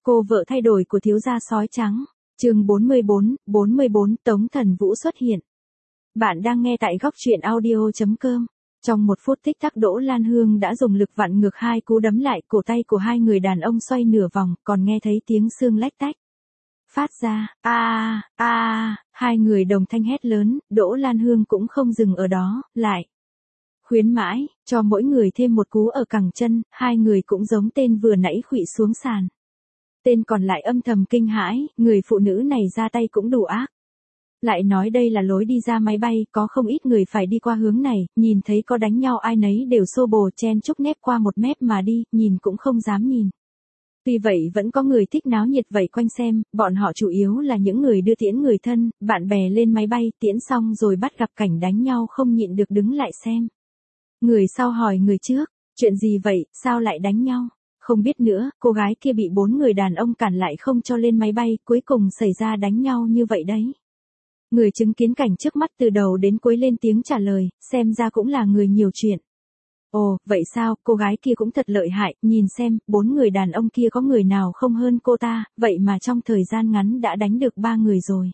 Cô vợ thay đổi của thiếu gia sói trắng. Chương 44 Tống Thần Vũ xuất hiện. Bạn đang nghe tại góc truyện audio.com. Trong một phút tích tắc Đỗ Lan Hương đã dùng lực vặn ngược hai cú đấm lại, cổ tay của hai người đàn ông xoay nửa vòng, còn nghe thấy tiếng xương lách tách phát ra, hai người đồng thanh hét lớn. Đỗ Lan Hương cũng không dừng ở đó, lại khuyến mãi, cho mỗi người thêm một cú ở cẳng chân, hai người cũng giống tên vừa nãy khuỵu xuống sàn. Tên còn lại âm thầm kinh hãi, người phụ nữ này ra tay cũng đủ ác. Lại nói đây là lối đi ra máy bay, có không ít người phải đi qua hướng này, nhìn thấy có đánh nhau ai nấy đều xô bồ chen chúc nép qua một mép mà đi, nhìn cũng không dám nhìn. Tuy vậy vẫn có người thích náo nhiệt vây quanh xem, bọn họ chủ yếu là những người đưa tiễn người thân, bạn bè lên máy bay, tiễn xong rồi bắt gặp cảnh đánh nhau không nhịn được đứng lại xem. Người sau hỏi người trước, chuyện gì vậy, sao lại đánh nhau? Không biết nữa, cô gái kia bị 4 người đàn ông cản lại không cho lên máy bay, cuối cùng xảy ra đánh nhau như vậy đấy. Người chứng kiến cảnh trước mắt từ đầu đến cuối lên tiếng trả lời, xem ra cũng là người nhiều chuyện. Ồ, vậy sao, cô gái kia cũng thật lợi hại, nhìn xem, 4 người đàn ông kia có người nào không hơn cô ta, vậy mà trong thời gian ngắn đã đánh được 3 người rồi.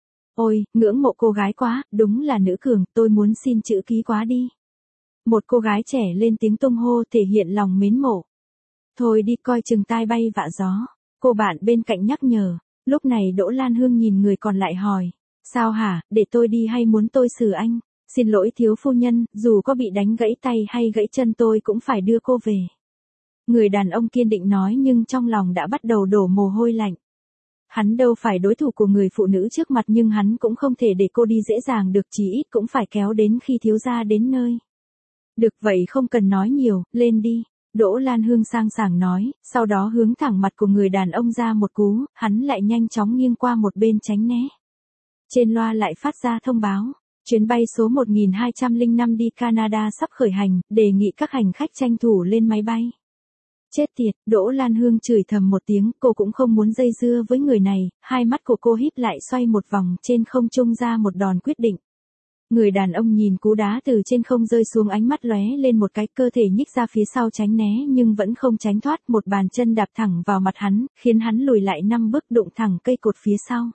Ôi, ngưỡng mộ cô gái quá, đúng là nữ cường, tôi muốn xin chữ ký quá đi. Một cô gái trẻ lên tiếng tung hô thể hiện lòng mến mộ. Thôi đi coi chừng tai bay vạ gió. Cô bạn bên cạnh nhắc nhở. Lúc này Đỗ Lan Hương nhìn người còn lại hỏi. Sao hả, để tôi đi hay muốn tôi xử anh? Xin lỗi thiếu phu nhân, dù có bị đánh gãy tay hay gãy chân tôi cũng phải đưa cô về. Người đàn ông kiên định nói nhưng trong lòng đã bắt đầu đổ mồ hôi lạnh. Hắn đâu phải đối thủ của người phụ nữ trước mặt nhưng hắn cũng không thể để cô đi dễ dàng được, chí ít cũng phải kéo đến khi thiếu gia đến nơi. Được vậy không cần nói nhiều, lên đi. Đỗ Lan Hương sang sảng nói, sau đó hướng thẳng mặt của người đàn ông ra một cú, hắn lại nhanh chóng nghiêng qua một bên tránh né. Trên loa lại phát ra thông báo, chuyến bay số 1205 đi Canada sắp khởi hành, đề nghị các hành khách tranh thủ lên máy bay. Chết tiệt, Đỗ Lan Hương chửi thầm một tiếng, cô cũng không muốn dây dưa với người này, hai mắt của cô híp lại xoay một vòng trên không trung ra một đòn quyết định. Người đàn ông nhìn cú đá từ trên không rơi xuống, ánh mắt lóe lên một cái, cơ thể nhích ra phía sau tránh né nhưng vẫn không tránh thoát, một bàn chân đạp thẳng vào mặt hắn, khiến hắn lùi lại 5 bước đụng thẳng cây cột phía sau.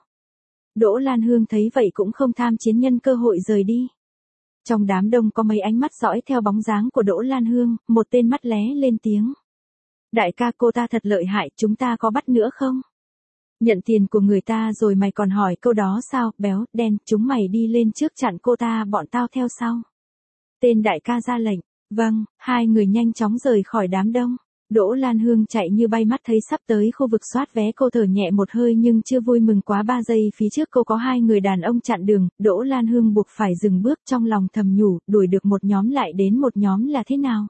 Đỗ Lan Hương thấy vậy cũng không tham chiến, nhân cơ hội rời đi. Trong đám đông có mấy ánh mắt dõi theo bóng dáng của Đỗ Lan Hương, một tên mắt lé lên tiếng. Đại ca, cô ta thật lợi hại, chúng ta có bắt nữa không? Nhận tiền của người ta rồi mày còn hỏi câu đó sao, béo, đen, chúng mày đi lên trước chặn cô ta, bọn tao theo sau. Tên đại ca ra lệnh, vâng, hai người nhanh chóng rời khỏi đám đông. Đỗ Lan Hương chạy như bay, mắt thấy sắp tới khu vực soát vé, cô thở nhẹ một hơi nhưng chưa vui mừng quá. 3 giây phía trước cô có 2 người đàn ông chặn đường, Đỗ Lan Hương buộc phải dừng bước, trong lòng thầm nhủ, đuổi được một nhóm lại đến một nhóm là thế nào?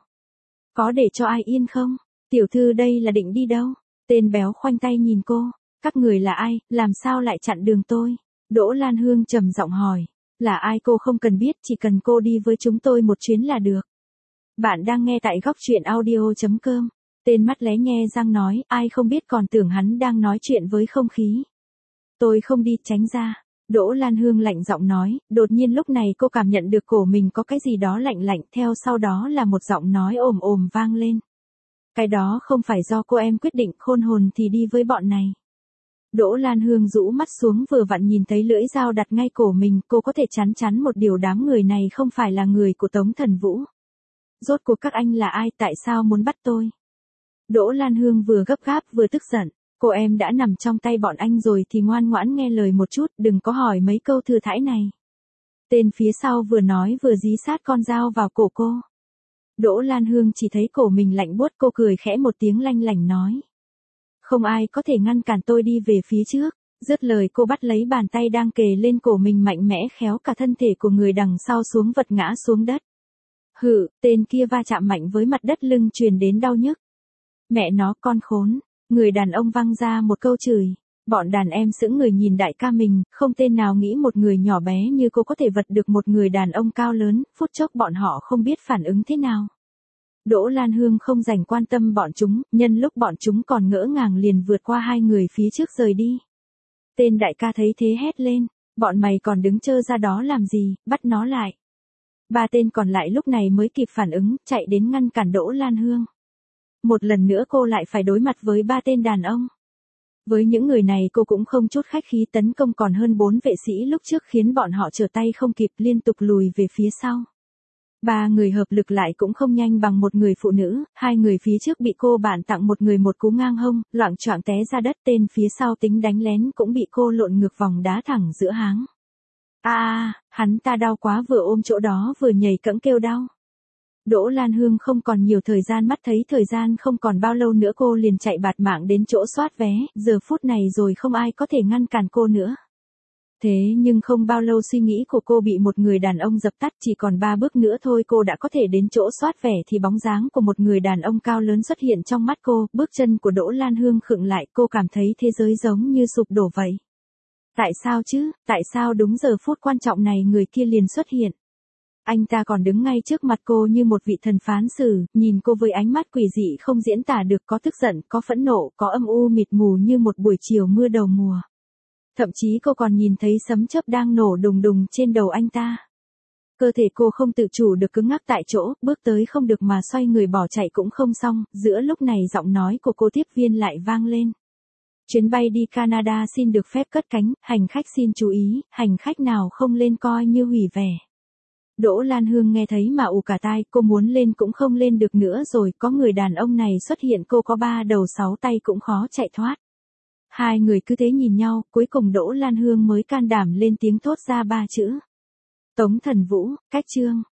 Có để cho ai yên không? Tiểu thư đây là định đi đâu? Tên béo khoanh tay nhìn cô. Các người là ai, làm sao lại chặn đường tôi? Đỗ Lan Hương trầm giọng hỏi. Là ai cô không cần biết, chỉ cần cô đi với chúng tôi một chuyến là được. Bạn đang nghe tại góc truyện audio.com. Tên mắt lé nghe răng nói, ai không biết còn tưởng hắn đang nói chuyện với không khí. Tôi không đi, tránh ra. Đỗ Lan Hương lạnh giọng nói, đột nhiên lúc này cô cảm nhận được cổ mình có cái gì đó lạnh lạnh, theo sau đó là một giọng nói ồm ồm vang lên. Cái đó không phải do cô em quyết định, khôn hồn thì đi với bọn này. Đỗ Lan Hương rũ mắt xuống, vừa vặn nhìn thấy lưỡi dao đặt ngay cổ mình, cô có thể chắn một điều, đám người này không phải là người của Tống Thần Vũ. Rốt cuộc các anh là ai, tại sao muốn bắt tôi? Đỗ Lan Hương vừa gấp gáp vừa tức giận, cô em đã nằm trong tay bọn anh rồi thì ngoan ngoãn nghe lời một chút, đừng có hỏi mấy câu thừa thãi này. Tên phía sau vừa nói vừa dí sát con dao vào cổ cô. Đỗ Lan Hương chỉ thấy cổ mình lạnh buốt, cô cười khẽ một tiếng lanh lảnh nói. Không ai có thể ngăn cản tôi đi về phía trước. Dứt lời cô bắt lấy bàn tay đang kề lên cổ mình, mạnh mẽ khéo cả thân thể của người đằng sau xuống, vật ngã xuống đất. Hự, tên kia va chạm mạnh với mặt đất, lưng truyền đến đau nhức. Mẹ nó, con khốn. Người đàn ông văng ra một câu chửi. Bọn đàn em sững người nhìn đại ca mình, không tên nào nghĩ một người nhỏ bé như cô có thể vật được một người đàn ông cao lớn, phút chốc bọn họ không biết phản ứng thế nào. Đỗ Lan Hương không dành quan tâm bọn chúng, nhân lúc bọn chúng còn ngỡ ngàng liền vượt qua 2 người phía trước rời đi. Tên đại ca thấy thế hét lên, bọn mày còn đứng trơ ra đó làm gì, bắt nó lại. 3 tên còn lại lúc này mới kịp phản ứng, chạy đến ngăn cản Đỗ Lan Hương. Một lần nữa cô lại phải đối mặt với 3 tên đàn ông. Với những người này cô cũng không chút khách khí tấn công, còn hơn 4 vệ sĩ lúc trước khiến bọn họ trở tay không kịp liên tục lùi về phía sau. 3 người hợp lực lại cũng không nhanh bằng một người phụ nữ, 2 người phía trước bị cô bạn tặng một người một cú ngang hông, loạng choạng té ra đất, tên phía sau tính đánh lén cũng bị cô lộn ngược vòng đá thẳng giữa háng. Hắn ta đau quá, vừa ôm chỗ đó vừa nhảy cẫng kêu đau. Đỗ Lan Hương không còn nhiều thời gian, mắt thấy thời gian không còn bao lâu nữa cô liền chạy bạt mạng đến chỗ soát vé, giờ phút này rồi không ai có thể ngăn cản cô nữa. Thế nhưng không bao lâu suy nghĩ của cô bị một người đàn ông dập tắt, chỉ còn 3 bước nữa thôi cô đã có thể đến chỗ soát vé thì bóng dáng của một người đàn ông cao lớn xuất hiện trong mắt cô, bước chân của Đỗ Lan Hương khựng lại, cô cảm thấy thế giới giống như sụp đổ vậy. Tại sao chứ, tại sao đúng giờ phút quan trọng này người kia liền xuất hiện? Anh ta còn đứng ngay trước mặt cô như một vị thần phán xử, nhìn cô với ánh mắt quỷ dị không diễn tả được, có tức giận, có phẫn nộ, có âm u mịt mù như một buổi chiều mưa đầu mùa. Thậm chí cô còn nhìn thấy sấm chớp đang nổ đùng đùng trên đầu anh ta. Cơ thể cô không tự chủ được cứng ngắc tại chỗ, bước tới không được mà xoay người bỏ chạy cũng không xong, giữa lúc này giọng nói của cô tiếp viên lại vang lên. Chuyến bay đi Canada xin được phép cất cánh, hành khách xin chú ý, hành khách nào không lên coi như hủy vé. Đỗ Lan Hương nghe thấy mà ù cả tai, cô muốn lên cũng không lên được nữa rồi, có người đàn ông này xuất hiện, cô có 3 đầu 6 tay cũng khó chạy thoát. 2 người cứ thế nhìn nhau, cuối cùng Đỗ Lan Hương mới can đảm lên tiếng thốt ra 3 chữ. Tống Thần Vũ, cách chương.